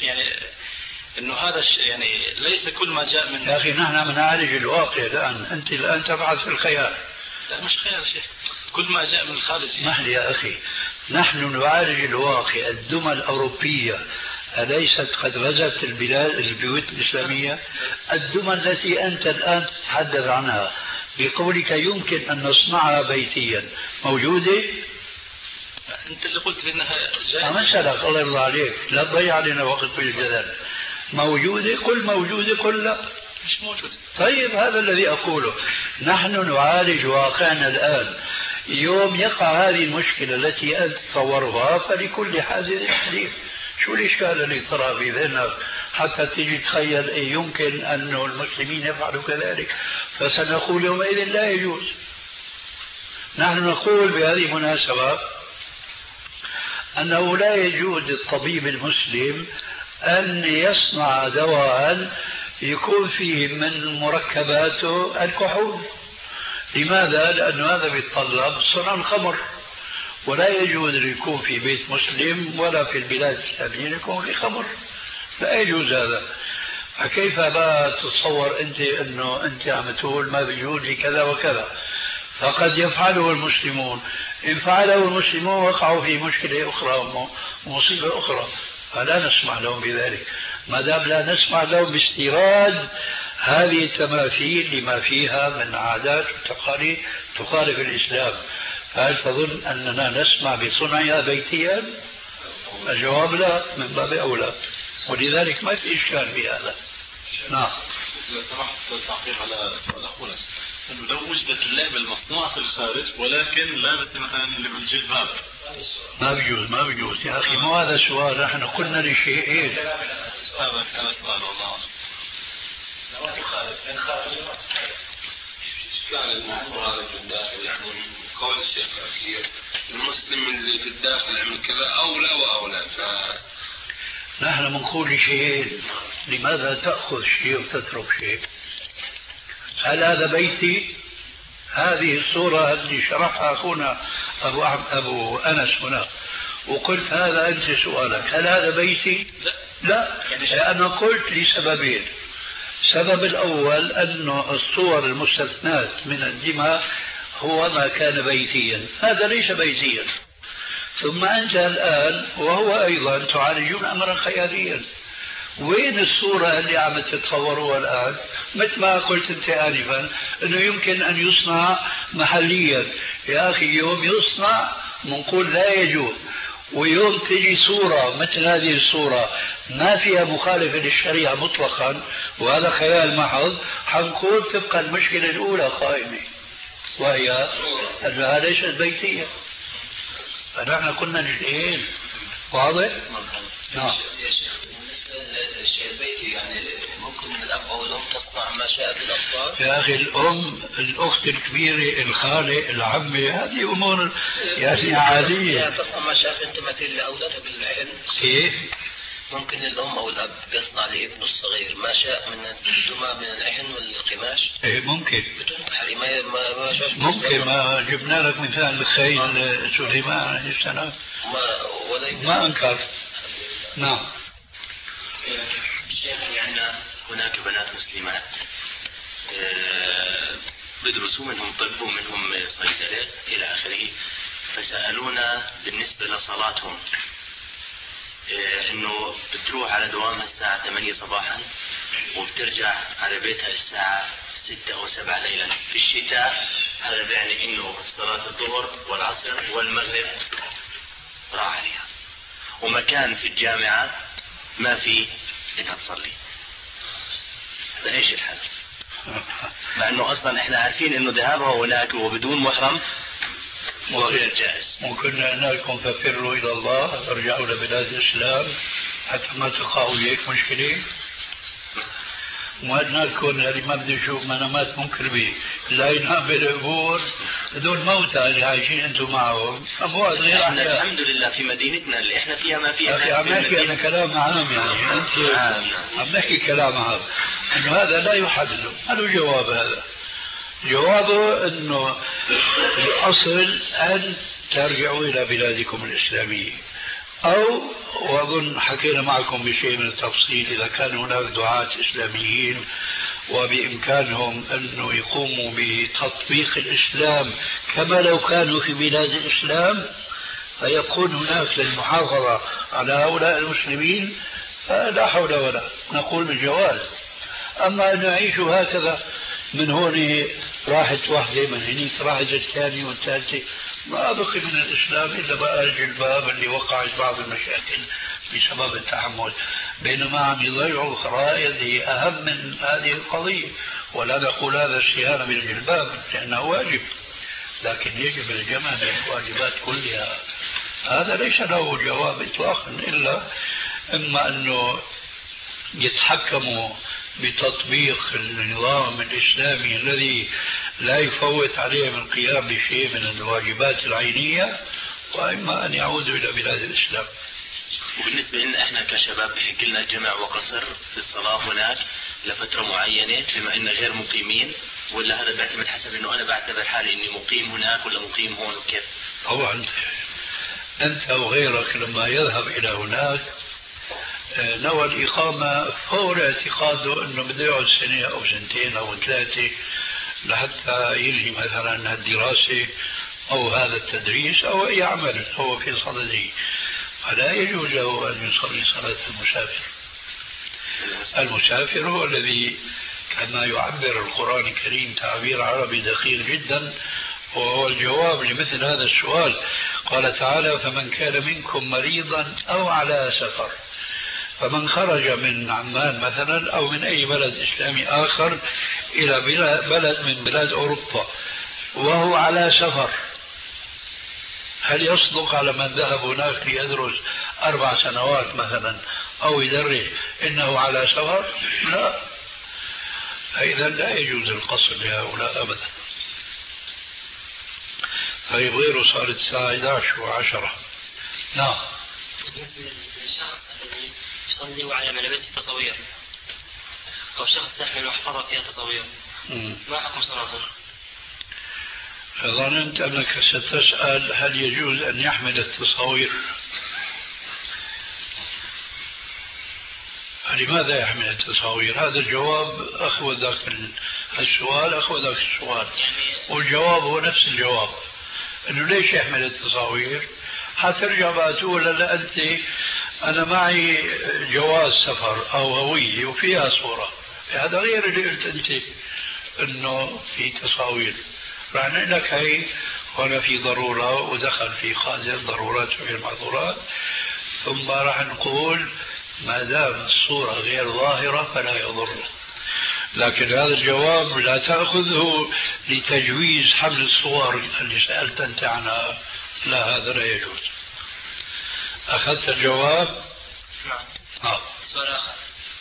D: إنه هذا يعني ليس كل ما جاء من.
B: يا أخي نحن بنعالج الواقع الآن، أنت الآن تبحث في الخيال.
D: لا مش خيال شيخ، كل ما جاء من الخارج.
B: اسمح لي يا أخي، نحن نعالج الواقع. الدول الأوروبية أليست قد غزت البيوت الإسلامية؟ الدول التي أنت الآن تتحدث عنها بقولك يمكن أن نصنعها بيتيا موجودة؟
D: أنت اللي قلت بأنها
B: مسألة الله يرضى عليك، لا تضيع علينا وقت بالجدل. موجودة؟ قل موجودة، قل لا
D: مش موجودة.
B: طيب هذا الذي أقوله. نحن نعالج واقعنا الآن. يوم يقع هذه المشكلة التي أنت تصورها فلكل حادث حديث. شو الإشكال اللي ترى في ذهنك حتى تجي تخيل يمكن أن المسلمين يفعلوا كذلك؟ فسنقول يومئذ لا يجوز. نحن نقول بهذه المناسبة أنه لا يجوز للطبيب المسلم أن يصنع دواء يكون فيه من مركباته الكحول. لماذا؟ لأن هذا بيتطلب صنع الخمر، ولا يجوز أن يكون في بيت مسلم ولا في البلاد الإسلامية يكون في خمر، لا يجوز هذا. فكيف لا تتصور أنت أنه أنت عم تقول ما بيجوز لكذا وكذا؟ فقد يفعله المسلمون، إن فعله المسلمون وقعوا في مشكلة أخرى ومصيبة أخرى، فلا نسمع لهم بذلك. ما دام لا نسمع لهم باستيراد هذه التماثيل لما فيها من عادات وتقاليد تخالف الإسلام، فهل تظن أننا نسمع بصنعها بيتيا؟ الجواب لا، من باب أولى. ولذلك ما في إشكال في هذا. نعم.
E: لو سمحت التعقيب على سؤال أخونا، أنه لو وجدت اللعبة المصنوعة في الخارج ولكن لابس مثلا اللي بالجلباب
B: ما بيجوز، ما بيجوز يا أخي. مو هذا السؤال، نحن قلنا لشيئين.
E: هذا كان السؤال والله.
F: كان الموضوع هذا في الداخل، يعني قول الشيخ الأخير المسلم اللي في الداخل يعمل كذا أولى وأولى.
B: نحن بنقول لشيئين، لماذا تأخذ شيء وتترك شيء؟ هل هذا بيتي؟ هذه الصورة اللي شرحها أخونا أبو أنس هنا، وقلت هذا أنت سؤالك، هل هذا بيتي؟ لا. أنا قلت لسببين. السبب الأول أن الصور المستثنات من الدماء هو ما كان بيتيا، هذا ليس بيتيا. ثم أنت الآن وهو أيضا تعالجون أمرا خياليا. وين الصورة اللي عم تتصوروها الآن؟ مثل ما قلت أنت آنفا أنه يمكن أن يصنع محليا. يا أخي يوم يصنع منقول لا يجوز، ويوم تجي صورة مثل هذه الصورة ما فيها مخالفة للشريعة مطلقا وهذا خيال محض، حنقول تبقى المشكلة الأولى قائمة وهي أنها ليست بيتية. فنحن كنا نشتهين. واضح؟
C: نعم. يا شيخ بالنسبة الشيء البيتي يعني ممكن من الأب أو الأم تصنع ما شاءت الأطفال؟
B: يا أخي الأم، الأخت الكبيرة، الخالة، العمة، هذه أمور يعني عادية.
C: يعني تصنع ما شاءت أنت مثل لأولادها بالحلم؟
B: كيف؟
C: ممكن الأم أو الأب يصنع لابنه الصغير ما شاء من الدمى من العحن والقماش؟
B: إيه ممكن.
C: بدون تحريم ما شاء.
B: ممكن، ما جبنا لك مثال الخيل سليمان عليه السلام ما أنكر. نعم.
A: شيخ عندنا هناك بنات مسلمات بدرسوا، منهم طب ومنهم صيدلة إلى آخره، فسألونا بالنسبة لصلاتهم إنه بتروح على دوامها الساعة 8 صباحا وبترجع على بيتها الساعة 6 أو 7 ليلا في الشتاء. هذا يعني إنه صلاة الظهر والعصر والمغرب راح عليها، ومكان في الجامعة ما في إنها تصلي. هذا إيش الحل؟ مع إنه أصلا إحنا عارفين إنه ذهابها هناك وبدون محرم وغير جائز.
B: وكنا نقول ففروا إلى الله، ارجعوا لبلاد الإسلام حتى ما تقعوا هيك مشكلة. وأنا نكون اللي ما بده يشوف منامات منكر به، لا ينام بالقبور، هذول موتى اللي عايشين أنتم معهم، أموات غير أحياء.
A: الحمد لله في مدينتنا اللي إحنا فيها ما فيها.
B: أخي عم نحكي أنا كلام عام، يعني أنت عم نحكي كلام عام، إنه هذا لا يحدد. هذا جواب. هذا جوابه إنه الأصل أن ترجعوا إلى بلادكم الإسلامية، أو وأظن حكينا معكم بشيء من التفصيل إذا كان هناك دعاة إسلاميين وبإمكانهم أنه يقوموا بتطبيق الإسلام كما لو كانوا في بلاد الإسلام، فيكون هناك للمحافظة على هؤلاء المسلمين، فلا حول ولا نقول بالجواز. أما أن يعيشوا هكذا من هون راحت واحدة، من هنيك راحت الثانية والثالثة، ما بقي من الإسلام إلا بقى الجلباب اللي وقعت بعض المشاكل بسبب التحمل، بينما عم يضيعوا الخرائط هي أهم من هذه القضية. ولا نقول هذا الصيانة بالجلباب لأنه واجب، لكن يجب الجمع بين الواجبات كلها. هذا ليس له جواب إطلاقا، إلا إما أنه يتحكموا بتطبيق النظام الإسلامي الذي لا يفوت عليهم القيام بشيء من الواجبات العينية، وإما أن يعودوا إلى بلاد الإسلام.
A: وبالنسبة لنا إحنا كشباب بحق لنا الجمع وقصر في الصلاة هناك لفترة معينة بما إننا غير مقيمين، ولا هذا بيعتمد حسب إنه أنا بعتبر حالي إني مقيم هناك ولا مقيم هون وكيف؟
B: طبعا أنت وغيرك لما يذهب إلى هناك نوى الإقامة فور اعتقاده أنه بده يقعد سنة أو سنتين أو 3 لحتى يلهي مثلا الدراسة أو هذا التدريس أو أي عمل هو في صدده، فلا يجوز له أن يصلي صلاة المسافر. المسافر هو الذي كما يعبر القرآن الكريم تعبير عربي دقيق جدا، وهو الجواب لمثل هذا السؤال. قال تعالى: فمن كان منكم مريضا أو على سفر. فمن خرج من عمان مثلا أو من أي بلد إسلامي آخر إلى بلد من بلاد أوروبا وهو على سفر، هل يصدق على من ذهب هناك ليدرس 4 سنوات مثلا أو يدرس إنه على سفر؟ لا. فإذا لا يجوز القصر لهؤلاء أبدا. طيب غيره صارت الساعة 11:10. نعم.
G: الشخص الذي يصلي وعلى ملابسه تصوير، أو شخص يحمل محفظة فيها تصوير، ما حكم صلاته؟
B: ظننت أنك ستسأل هل يجوز أن يحمل التصاوير. لماذا يحمل التصاوير؟ هذا الجواب أخوة ذاك السؤال، أخوة ذاك السؤال، والجواب هو نفس الجواب، أنه ليش يحمل التصاوير؟ حترجع بقى تقول لا أنت أنا معي جواز سفر أو هوية وفيها صورة، هذا غير اللي قلت أنت أنه في تصاوير. راح نقول لك هي هنا في ضرورة ودخل في خانة ضرورات وغير معذورات، ثم راح نقول ما دام الصورة غير ظاهرة فلا يضر. لكن هذا الجواب لا تأخذه لتجويز حمل الصور اللي سألت أنت عنها، لا، هذا لا يجوز. أخذت الجواب؟
G: نعم.
B: آه.
G: سؤال آخر،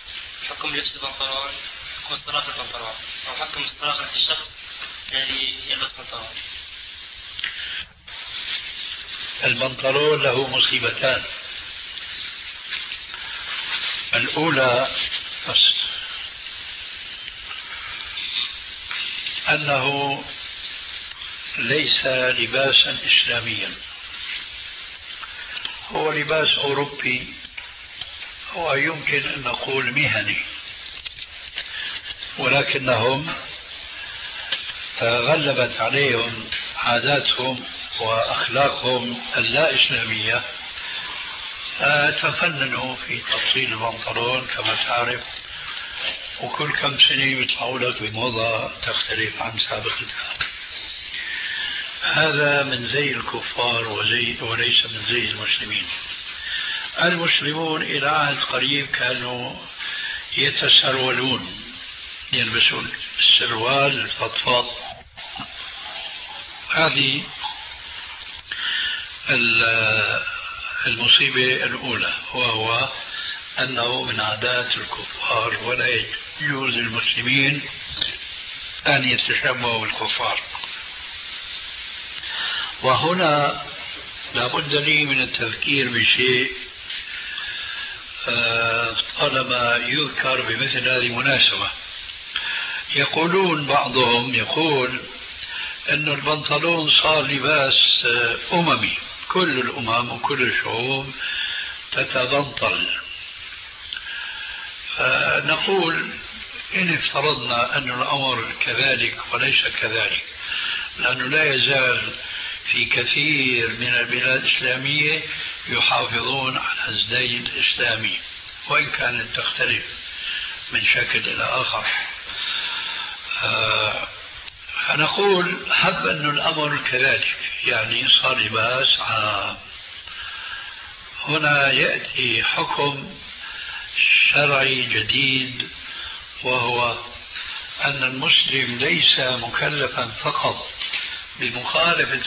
G: حكم لبس البنطلون واستراق البنطلون، أو حكم استراقة الشخص الذي يلبس بنطلون؟
B: البنطلون له مصيبتان. الأولى أنه ليس لباسا إسلاميا، هو لباس أوروبي، ويمكن أن نقول مهني، ولكنهم غلبت عليهم عاداتهم وأخلاقهم اللا إسلامية، تفننوا في تفصيل البنطلون كما تعرف، وكل كم سنة يطلعوا لك بموضة تختلف عن سابقتها. هذا من زي الكفار وليس من زي المسلمين. المسلمون إلى عهد قريب كانوا يتسرولون، يلبسون السروال الفضفاض. هذه المصيبة الأولى، وهو أنه من عادات الكفار، ولا يجوز للمسلمين أن يتشبهوا بالكفار. وهنا لابد لي من التفكير بشيء طالما يذكر بمثل هذه المناسبة. يقولون بعضهم يقول أن البنطلون صار لباس أممي، كل الأمم وكل الشعوب تتبنطل. نقول إن افترضنا أن الأمر كذلك وليس كذلك، لأنه لا يزال في كثير من البلاد الإسلامية يحافظون على الزي الإسلامي، وإن كانت تختلف من شكل إلى آخر. فنقول حب أن الأمر كذلك، يعني صار لباس عام. هنا يأتي حكم شرعي جديد، وهو أن المسلم ليس مكلفا فقط بمخالفة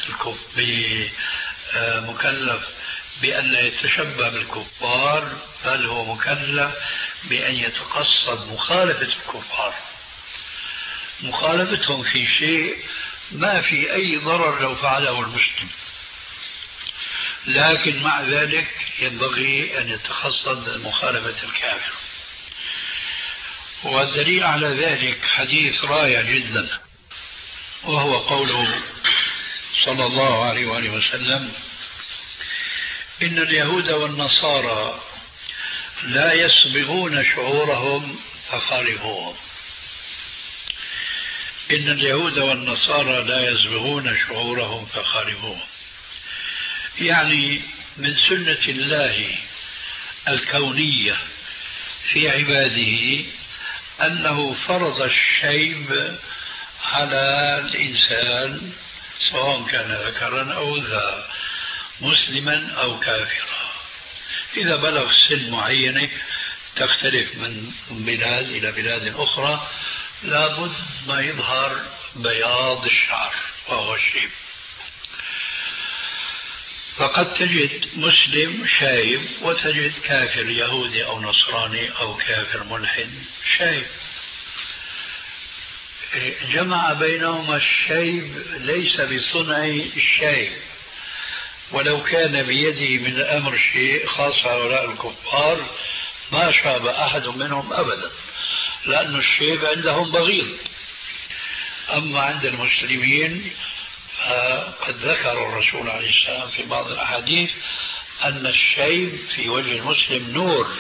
B: مكلف بأن لا يتشبه بالكفار، بل هو مكلف بأن يتقصد مخالفة الكفار، مخالفتهم في شيء ما في أي ضرر لو فعله المسلم، لكن مع ذلك ينبغي أن يتقصد مخالفة الكافر. والدليل على ذلك حديث رائع جدا، وهو قوله صلى الله عليه وآله وسلم: إن اليهود والنصارى لا يصبغون شعورهم فخالفوهم. إن اليهود والنصارى لا يصبغون شعورهم فخالفوهم، يعني من سنة الله الكونية في عباده أنه فرض الشيب على الإنسان سواء كان ذكرا أو أنثى، مسلما أو كافرا. إذا بلغ سن معينة تختلف من بلاد إلى بلاد أخرى، لابد ما يظهر بياض الشعر وهو الشيب. فقد تجد مسلم شايب وتجد كافر يهودي أو نصراني أو كافر ملحد شايب. جمع بينهما الشيب ليس بصنع الشيب، ولو كان بيده من الأمر شيء خاص هؤلاء الكفار ما شاب أحد منهم أبدا، لأن الشيب عندهم بغيض. أما عند المسلمين فقد ذكر الرسول عليه السلام في بعض الأحاديث أن الشيب في وجه المسلم نور.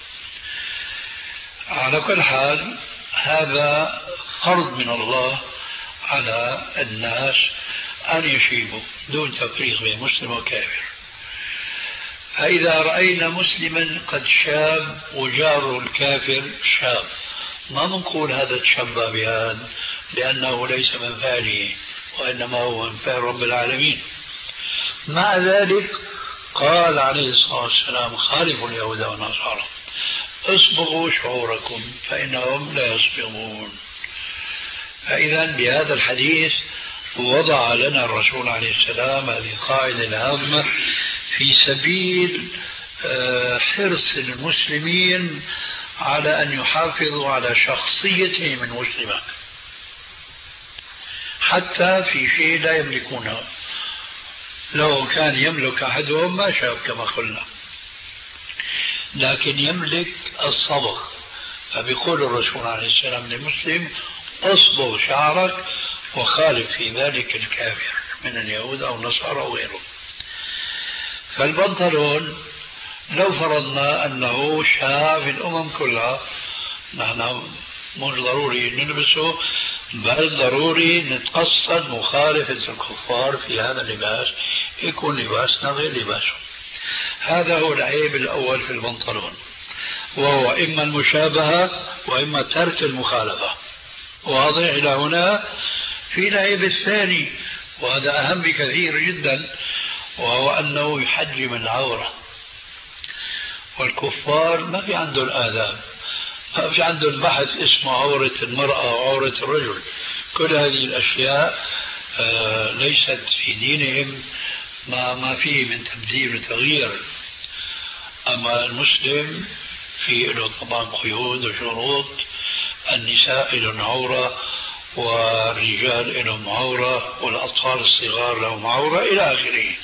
B: على كل حال هذا فرض من الله على الناس أن يشيبوا دون تفريق بين مسلم وكافر. فإذا رأينا مسلما قد شاب وجاره الكافر شاب، ما نقول هذا تشبه بهذا لأنه ليس من فعله، وإنما هو من فعل رب العالمين. مع ذلك قال عليه الصلاة والسلام: خالفوا اليهود والنصارى، اصبغوا شعوركم فإنهم لا يصبغون. فإذا بهذا الحديث وضع لنا الرسول عليه السلام هذه القاعدة الهامة في سبيل حرص المسلمين على أن يحافظوا على شخصيتهم المسلمة حتى في شيء لا يملكونه. لو كان يملك أحدهم ما شاء كما قلنا، لكن يملك الصبغ. فبيقول الرسول عليه السلام للمسلم: اصبغ شعرك وخالف في ذلك الكافر من اليهود أو النصارى أو غيرهم. فالبنطلون لو فرضنا أنه شاع في الأمم كلها، نحن مش ضروري نلبسه، بل ضروري نتقصد مخالفة الكفار في هذا اللباس، يكون لباسنا غير لباسهم. هذا هو العيب الأول في البنطلون، وهو إما المشابهة وإما ترك المخالفة. واضح إلى هنا؟ في العيب الثاني وهذا أهم بكثير جدا، وهو أنه يحجم العورة. والكفار ما في عندهم آداب، ما في عندهم بحث اسمه عورة المرأة وعورة الرجل. كل هذه الأشياء ليست في دينهم، ما فيه من تبديل وتغيير. أما المسلم في له طبعا قيود وشروط، النساء لهم عورة والرجال لهم عورة والأطفال الصغار لهم عورة إلى آخره.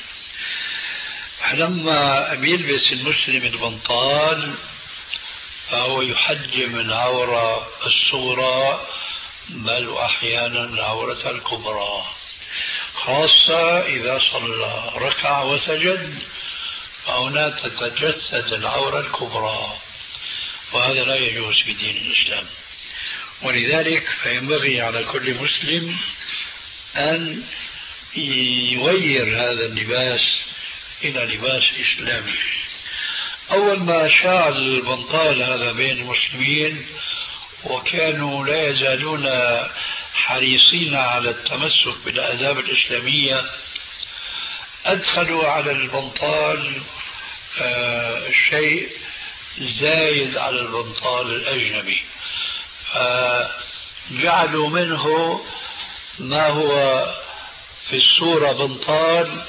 B: لما بيلبس المسلم البنطال فهو يحجم العورة الصغرى بل وأحيانا العورة الكبرى، خاصة إذا صلى ركع وسجد فهنا تتجسد العورة الكبرى، وهذا لا يجوز في دين الإسلام. ولذلك فينبغي على كل مسلم أن يغير هذا اللباس إلى لباس إسلامي. أول ما شاع البنطال هذا بين المسلمين وكانوا لا يزالون حريصين على التمسك بالآداب الإسلامية، أدخلوا على البنطال شيء زايد على البنطال الأجنبي، فجعلوا منه ما هو في الصورة بنطال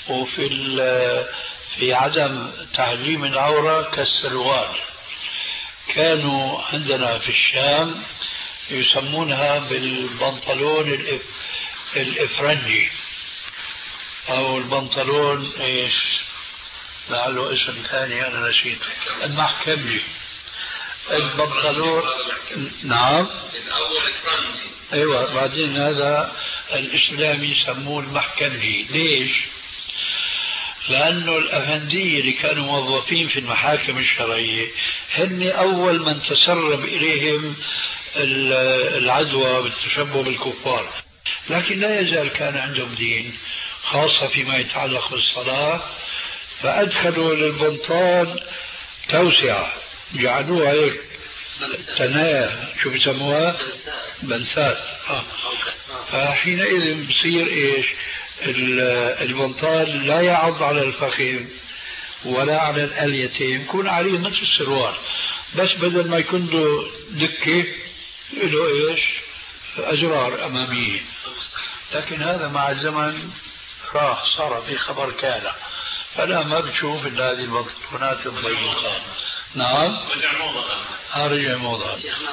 B: في عدم تعليم العورة كالسروال. كانوا عندنا في الشام يسمونها بالبنطلون الإفرنجي أو البنطلون إيش لعله اسم ثاني أنا نسيت، المحكملي. البنطلون نعم أيوة، بعدين هذا الإسلامي يسموه المحكملي. ليش؟ لأنه الأفندية اللي كانوا موظفين في المحاكم الشرعية هن أول من تسرب إليهم العدوى بالتشبه بالكفار، لكن لا يزال كان عندهم دين، خاصة فيما يتعلق بالصلاة. فأدخلوا للبنطال توسعة، جعلوها هيك تنايا، شو بيسموها؟ بنسات. فحينئذ بصير إيش؟ البنطال لا يعض على الفخذ ولا على الأليتين، يكون عليه مثل السروال، بس بدل ما يكون له دكة له إيش؟ أزرار أمامية. لكن هذا مع الزمن راح، صار في خبر كان، فلا ما بتشوف إلا هذه البنطلونات الضيقة. نعم رجع موضة.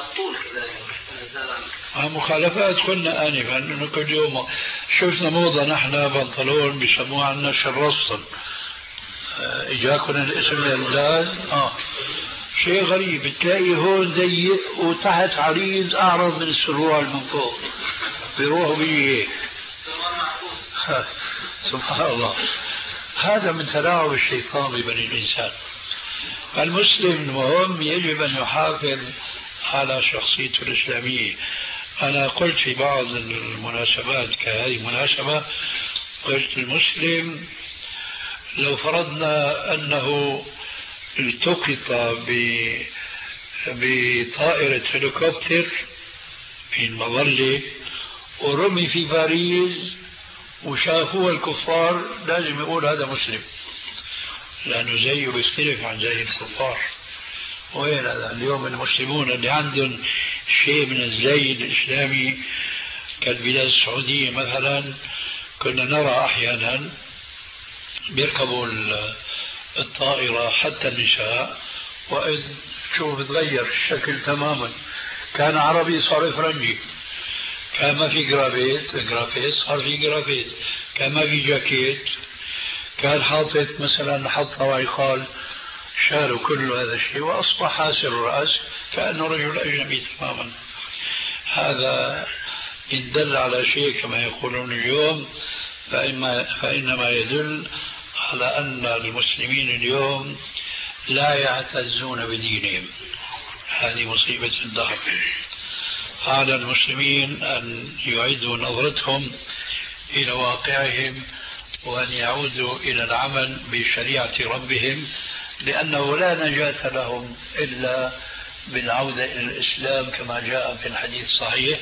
B: مخالفات قلنا آنفا أنه كل يوم شفنا موضة نحن بنطلون بيسموها عنا شرصن، إجاكم الاسم للبلاد. شيء غريب، تلاقي هون ضيق وتحت عريض أعرض من السروال من فوق، بيروحوا بيه سبحان الله. هذا من تلاعب الشيطان ببني الإنسان. المسلم المهم يجب أن يحافظ على شخصيته الإسلامية. أنا قلت في بعض المناسبات كهذه المناسبة، قلت المسلم لو فرضنا أنه التقط بطائرة هليكوبتر في المظلة ورمي في باريس وشافوه الكفار، لازم يقول هذا مسلم، لأنه زيه بيختلف عن زي الكفار. وين هذا اليوم المسلمون اللي عندهم شيء من الزي الإسلامي كالبلاد السعودية مثلا، كنا نرى أحيانا بيركبوا الطائرة حتى النساء وإذ شوف تغير الشكل تماما، كان عربي صار فرنجي، كان ما في جرافيت صار في جرافيت، كان ما في جاكيت، كان حاطط مثلا حط وعقال شال كل هذا الشيء وأصبح حاسر الرأس كأنه رجل أجنبي تماما. هذا إن دل على شيء كما يقولون اليوم فإنما يدل على أن المسلمين اليوم لا يعتزون بدينهم. هذه مصيبة الدهر. على المسلمين أن يعيدوا نظرتهم إلى واقعهم وأن يعودوا إلى العمل بشريعة ربهم، لأنه لا نجاة لهم إلا بالعودة إلى الإسلام كما جاء في الحديث الصحيح: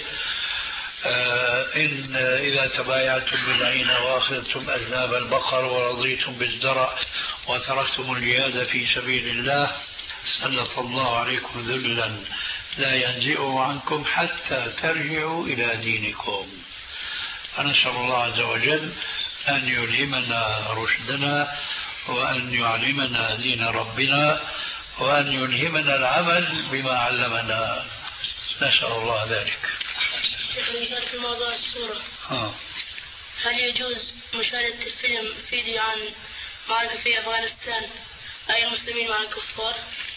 B: إن إذا تبايعتم بالعين وأخذتم أذناب البقر ورضيتم بالزرع وتركتم الجهاد في سبيل الله سلط الله عليكم ذلا لا ينزئه عنكم حتى ترجعوا إلى دينكم. فنسأل الله عز وجل أن يلهمنا رشدنا وأن يعلمنا دين ربنا وأن يلهمنا العمل بما علمنا. نسأل الله ذلك.
H: شيخ في موضوع السورة، هل يجوز مشاهدة الفيلم فيديو عن معركة في أفغانستان أي المسلمين مع الكفار؟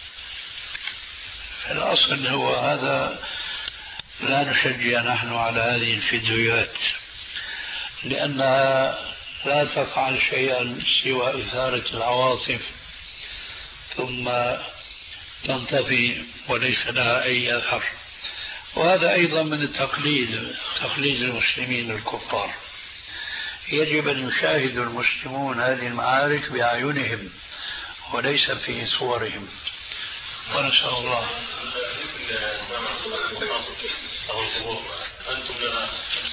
B: الأصل هو هذا، لا نشجع نحن على هذه الفيديوهات لأنها لا تفعل شيئا سوى إثارة العواطف ثم تنطفي وليس لها أي أثر. وهذا أيضا من تقليد المسلمين الكفار. يجب أن يشاهد المسلمون هذه المعارك بأعينهم وليس في صورهم. ونسأل الله.
E: أنتم لنا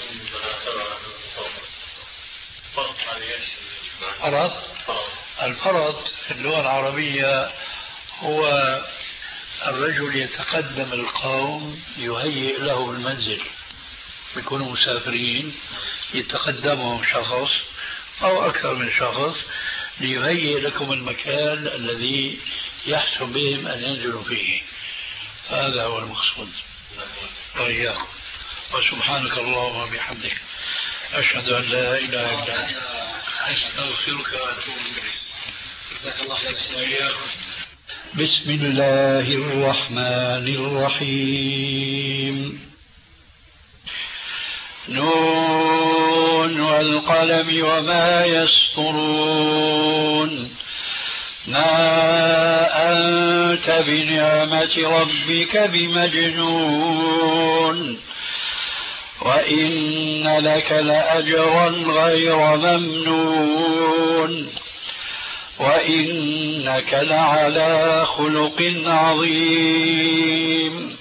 B: الفرض في اللغة العربية هو الرجل يتقدم القوم يهيئ له المنزل، يكونوا مسافرين يتقدمهم شخص أو أكثر من شخص ليهيئ لكم المكان الذي يحسن بهم أن ينزلوا فيه. هذا هو المقصود. وإياكم. وسبحانك اللهم وبحمدك أشهد أن لا إله إلا أنت أستغفرك وأتوب إليك. جزاك الله خير. بسم الله الرحمن الرحيم. نون والقلم وما يسطرون. ما أنت بنعمة ربك بمجنون وإن لك لأجرا غير ممنون وإنك لعلى خلق عظيم.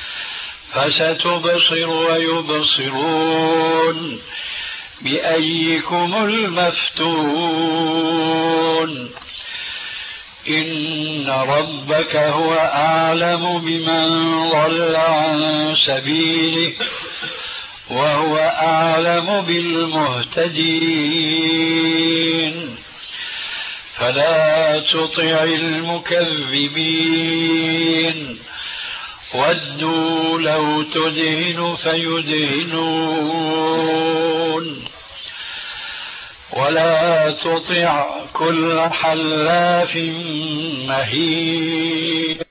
B: فستبصر ويبصرون بأيكم المفتون. إن ربك هو أعلم بمن ضل عن سبيله وهو أعلم بالمهتدين. فلا تطع المكذبين ودوا لو تدهن فيدهنون ولا تطع كل حلاف مهين